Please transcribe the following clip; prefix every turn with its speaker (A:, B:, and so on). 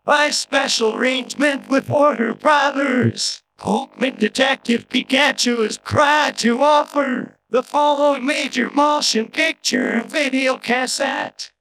A: by special arrangement with Warner Brothers. Ultimate Detective Pikachu is proud to offer the following major motion picture video cassette.